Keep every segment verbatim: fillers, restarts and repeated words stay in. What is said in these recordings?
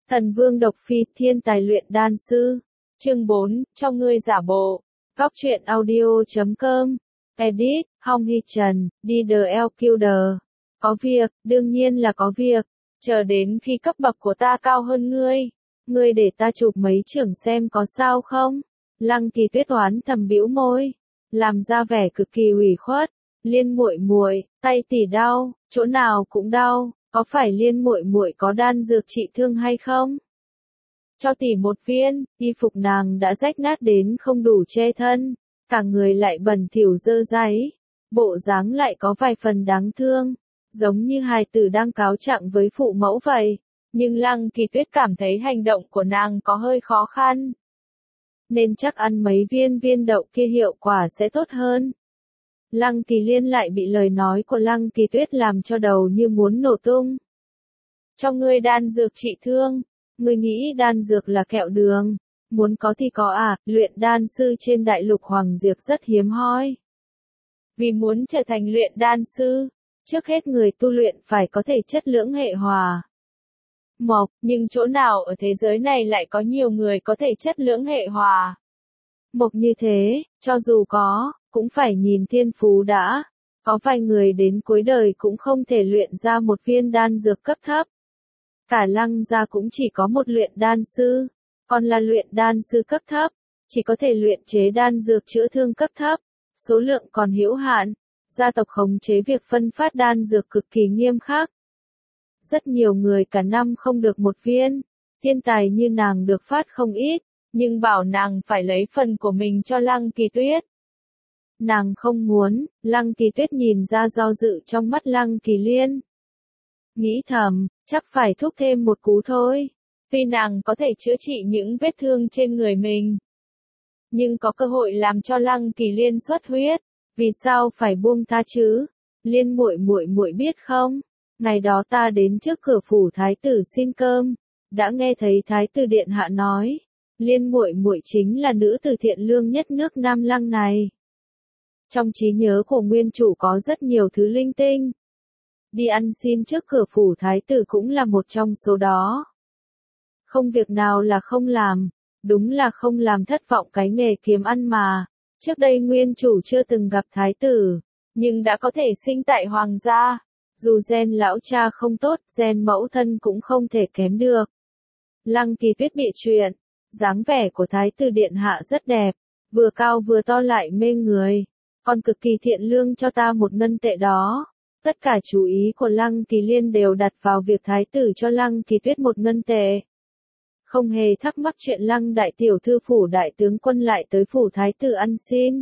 Thần Vương Độc Phi, thiên tài luyện đan sư. Chương bốn, cho ngươi giả bộ. Góc truyện audio chấm com. Edit, Hong Hi Trần, đi đờ eo kiu đờ. Có việc, đương nhiên là có việc. Chờ đến khi cấp bậc của ta cao hơn ngươi. Ngươi để ta chụp mấy trưởng xem có sao không? Lăng Kỳ Tuyết oán thầm bĩu môi. Làm ra vẻ cực kỳ ủy khuất. Liên muội muội, tay tỷ đau, chỗ nào cũng đau. Có phải Liên muội muội có đan dược trị thương hay không? Cho tỷ một viên, y phục nàng đã rách nát đến không đủ che thân, cả người lại bẩn thỉu dơ dáy, bộ dáng lại có vài phần đáng thương, giống như hài tử đang cáo trạng với phụ mẫu vậy. Nhưng Lăng Kỳ Tuyết cảm thấy hành động của nàng có hơi khó khăn. Nên chắc ăn mấy viên viên đậu kia hiệu quả sẽ tốt hơn. Lăng Kỳ Liên lại bị lời nói của Lăng Kỳ Tuyết làm cho đầu như muốn nổ tung. Cho ngươi đan dược trị thương, ngươi nghĩ đan dược là kẹo đường, muốn có thì có à, luyện đan sư trên đại lục Hoàng Diệp rất hiếm hoi. Vì muốn trở thành luyện đan sư, trước hết người tu luyện phải có thể chất lưỡng hệ hòa. Mộc, nhưng chỗ nào ở thế giới này lại có nhiều người có thể chất lưỡng hệ hòa? Mộc như thế, cho dù có, cũng phải nhìn thiên phú đã. Có vài người đến cuối đời cũng không thể luyện ra một viên đan dược cấp thấp. Cả Lăng gia cũng chỉ có một luyện đan sư, còn là luyện đan sư cấp thấp, chỉ có thể luyện chế đan dược chữa thương cấp thấp, số lượng còn hữu hạn. Gia tộc khống chế việc phân phát đan dược cực kỳ nghiêm khắc. Rất nhiều người cả năm không được một viên, thiên tài như nàng được phát không ít, nhưng bảo nàng phải lấy phần của mình cho Lăng Kỳ Tuyết. Nàng không muốn. Lăng Kỳ Tuyết nhìn ra do dự trong mắt Lăng Kỳ Liên. Nghĩ thầm, chắc phải thúc thêm một cú thôi. Tuy nàng có thể chữa trị những vết thương trên người mình, nhưng có cơ hội làm cho Lăng Kỳ Liên xuất huyết, vì sao phải buông tha chứ? Liên muội muội muội biết không? Ngày đó ta đến trước cửa phủ thái tử xin cơm, đã nghe thấy thái tử điện hạ nói, Liên muội muội chính là nữ tử thiện lương nhất nước Nam Lăng này. Trong trí nhớ của nguyên chủ có rất nhiều thứ linh tinh. Đi ăn xin trước cửa phủ thái tử cũng là một trong số đó. Không việc nào là không làm, đúng là không làm thất vọng cái nghề kiếm ăn mà. Trước đây nguyên chủ chưa từng gặp thái tử, nhưng đã có thể sinh tại hoàng gia. Dù gen lão cha không tốt, gen mẫu thân cũng không thể kém được. Lăng Kỳ Tuyết bị chuyện, dáng vẻ của thái tử điện hạ rất đẹp, vừa cao vừa to lại mê người. Còn cực kỳ thiện lương cho ta một ngân tệ đó. Tất cả chú ý của Lăng Kỳ Liên đều đặt vào việc thái tử cho Lăng Kỳ Tuyết một ngân tệ. Không hề thắc mắc chuyện Lăng đại tiểu thư phủ đại tướng quân lại tới phủ thái tử ăn xin.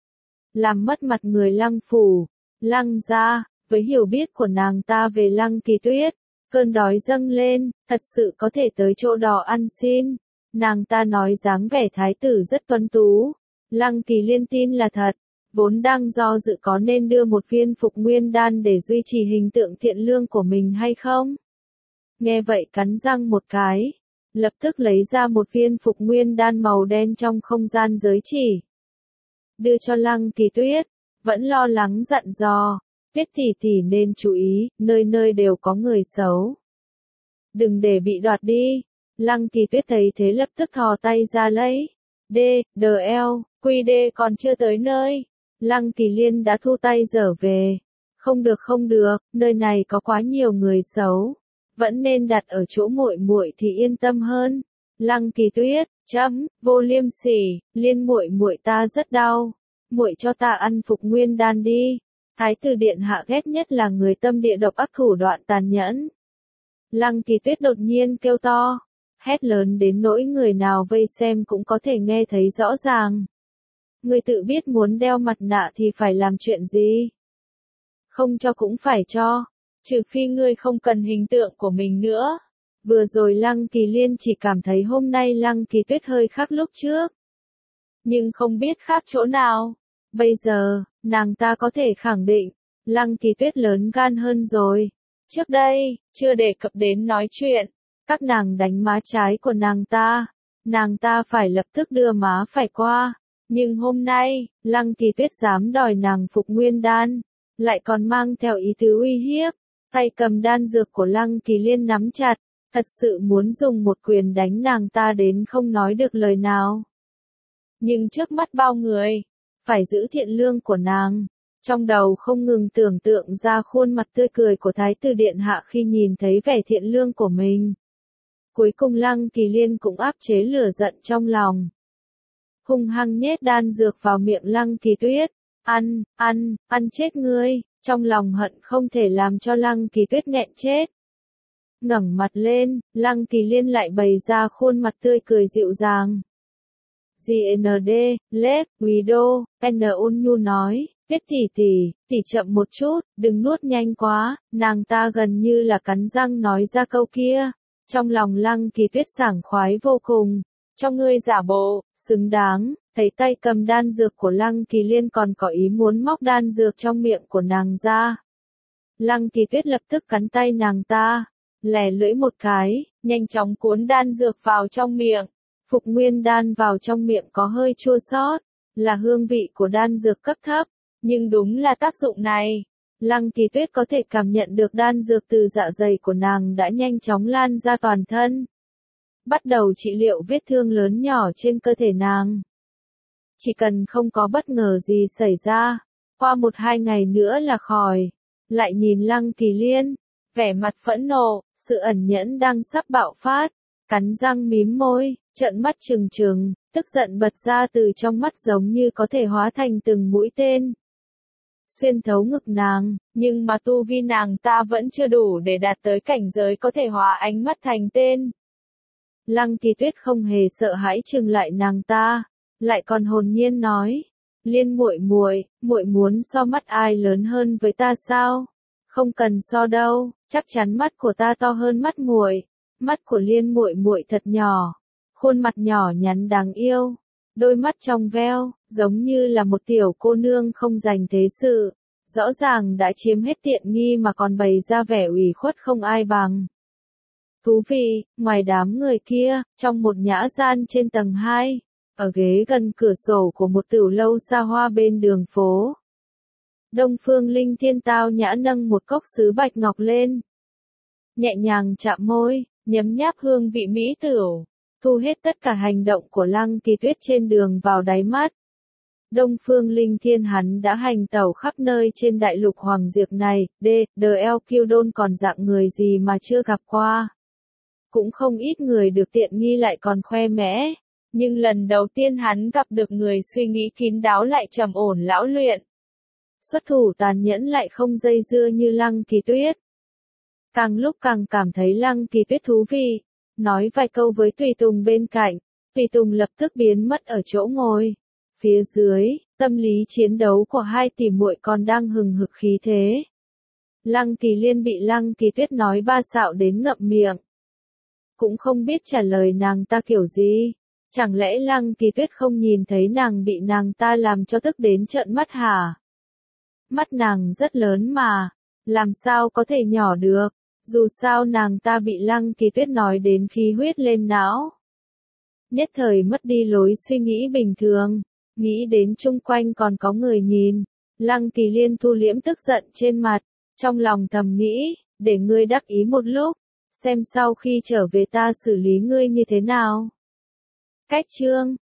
Làm mất mặt người Lăng phủ, Lăng gia, với hiểu biết của nàng ta về Lăng Kỳ Tuyết, cơn đói dâng lên, thật sự có thể tới chỗ đó ăn xin. Nàng ta nói dáng vẻ thái tử rất tuấn tú. Lăng Kỳ Liên tin là thật. Vốn đang do dự có nên đưa một viên phục nguyên đan để duy trì hình tượng thiện lương của mình hay không. Nghe vậy cắn răng một cái, lập tức lấy ra một viên phục nguyên đan màu đen trong không gian giới chỉ. Đưa cho Lăng Kỳ Tuyết, vẫn lo lắng dặn dò, Tuyết tỷ tỷ nên chú ý, nơi nơi đều có người xấu. Đừng để bị đoạt đi. Lăng Kỳ Tuyết thấy thế lập tức thò tay ra lấy. D, đờ eo, quy đê còn chưa tới nơi. Lăng Kỳ Liên đã thu tay trở về. Không được không được, nơi này có quá nhiều người xấu. Vẫn nên đặt ở chỗ muội muội thì yên tâm hơn. Lăng Kỳ Tuyết, chấm, vô liêm sỉ, Liên muội muội ta rất đau. Muội cho ta ăn phục nguyên đan đi. Thái tử điện hạ ghét nhất là người tâm địa độc ác thủ đoạn tàn nhẫn. Lăng Kỳ Tuyết đột nhiên kêu to, hét lớn đến nỗi người nào vây xem cũng có thể nghe thấy rõ ràng. Ngươi tự biết muốn đeo mặt nạ thì phải làm chuyện gì? Không cho cũng phải cho, trừ phi ngươi không cần hình tượng của mình nữa. Vừa rồi Lăng Kỳ Liên chỉ cảm thấy hôm nay Lăng Kỳ Tuyết hơi khác lúc trước. Nhưng không biết khác chỗ nào. Bây giờ, nàng ta có thể khẳng định, Lăng Kỳ Tuyết lớn gan hơn rồi. Trước đây, chưa đề cập đến nói chuyện, các nàng đánh má trái của nàng ta. Nàng ta phải lập tức đưa má phải qua. Nhưng hôm nay, Lăng Kỳ Tuyết dám đòi nàng phục nguyên đan, lại còn mang theo ý tứ uy hiếp, tay cầm đan dược của Lăng Kỳ Liên nắm chặt, thật sự muốn dùng một quyền đánh nàng ta đến không nói được lời nào. Nhưng trước mắt bao người, phải giữ thiện lương của nàng. Trong đầu không ngừng tưởng tượng ra khuôn mặt tươi cười của Thái tử Điện Hạ khi nhìn thấy vẻ thiện lương của mình. Cuối cùng Lăng Kỳ Liên cũng áp chế lửa giận trong lòng. Hung hăng nhét đan dược vào miệng Lăng Kỳ Tuyết. Ăn, ăn, ăn chết ngươi, trong lòng hận không thể làm cho Lăng Kỳ Tuyết nghẹn chết. Ngẩng mặt lên, Lăng Kỳ Liên lại bày ra khuôn mặt tươi cười dịu dàng. giê en đê, Lết, Guido, N ôn nhu nói, Tuyết tỷ tỷ, tỷ chậm một chút, đừng nuốt nhanh quá, nàng ta gần như là cắn răng nói ra câu kia. Trong lòng Lăng Kỳ Tuyết sảng khoái vô cùng, cho ngươi giả bộ, xứng đáng, thấy tay cầm đan dược của Lăng Kỳ Liên còn có ý muốn móc đan dược trong miệng của nàng ra. Lăng Kỳ Tuyết lập tức cắn tay nàng ta, lẻ lưỡi một cái, nhanh chóng cuốn đan dược vào trong miệng. Phục nguyên đan vào trong miệng có hơi chua xót, là hương vị của đan dược cấp thấp, nhưng đúng là tác dụng này. Lăng Kỳ Tuyết có thể cảm nhận được đan dược từ dạ dày của nàng đã nhanh chóng lan ra toàn thân. Bắt đầu trị liệu vết thương lớn nhỏ trên cơ thể nàng. Chỉ cần không có bất ngờ gì xảy ra, qua một hai ngày nữa là khỏi. Lại nhìn Lăng Kỳ Liên, vẻ mặt phẫn nộ, sự ẩn nhẫn đang sắp bạo phát, cắn răng mím môi, trợn mắt trừng trừng, tức giận bật ra từ trong mắt giống như có thể hóa thành từng mũi tên. Xuyên thấu ngực nàng, nhưng mà tu vi nàng ta vẫn chưa đủ để đạt tới cảnh giới có thể hóa ánh mắt thành tên. Lăng Kỳ Tuyết không hề sợ hãi trừng lại nàng ta, lại còn hồn nhiên nói, Liên muội muội, muội muốn so mắt ai lớn hơn với ta sao? Không cần so đâu, chắc chắn mắt của ta to hơn mắt muội. Mắt của Liên muội muội thật nhỏ, khuôn mặt nhỏ nhắn đáng yêu, đôi mắt trong veo, giống như là một tiểu cô nương không dành thế sự, rõ ràng đã chiếm hết tiện nghi mà còn bày ra vẻ ủy khuất không ai bằng. Thú vị, ngoài đám người kia, trong một nhã gian trên tầng hai, ở ghế gần cửa sổ của một tửu lâu xa hoa bên đường phố. Đông Phương Linh Thiên tao nhã nâng một cốc sứ bạch ngọc lên. Nhẹ nhàng chạm môi, nhấm nháp hương vị mỹ tửu, thu hết tất cả hành động của Lăng Kỳ Tuyết trên đường vào đáy mắt. Đông Phương Linh Thiên hắn đã hành tẩu khắp nơi trên đại lục hoàng diệt này, D, D L Q Đôn còn dạng người gì mà chưa gặp qua. Cũng không ít người được tiện nghi lại còn khoe mẽ, nhưng lần đầu tiên hắn gặp được người suy nghĩ kín đáo lại trầm ổn lão luyện. Xuất thủ tàn nhẫn lại không dây dưa như Lăng Kỳ Tuyết. Càng lúc càng cảm thấy Lăng Kỳ Tuyết thú vị, nói vài câu với tùy tùng bên cạnh, tùy tùng lập tức biến mất ở chỗ ngồi. Phía dưới, tâm lý chiến đấu của hai tỷ muội còn đang hừng hực khí thế. Lăng Kỳ Liên bị Lăng Kỳ Tuyết nói ba xạo đến ngậm miệng. Cũng không biết trả lời nàng ta kiểu gì. Chẳng lẽ Lăng Kỳ Tuyết không nhìn thấy nàng bị nàng ta làm cho tức đến trợn mắt hả? Mắt nàng rất lớn mà, làm sao có thể nhỏ được, dù sao nàng ta bị Lăng Kỳ Tuyết nói đến khí huyết lên não. Nhất thời mất đi lối suy nghĩ bình thường, nghĩ đến chung quanh còn có người nhìn, Lăng Kỳ Liên thu liễm tức giận trên mặt, trong lòng thầm nghĩ, để ngươi đắc ý một lúc, xem sau khi trở về ta xử lý ngươi như thế nào. Cách chương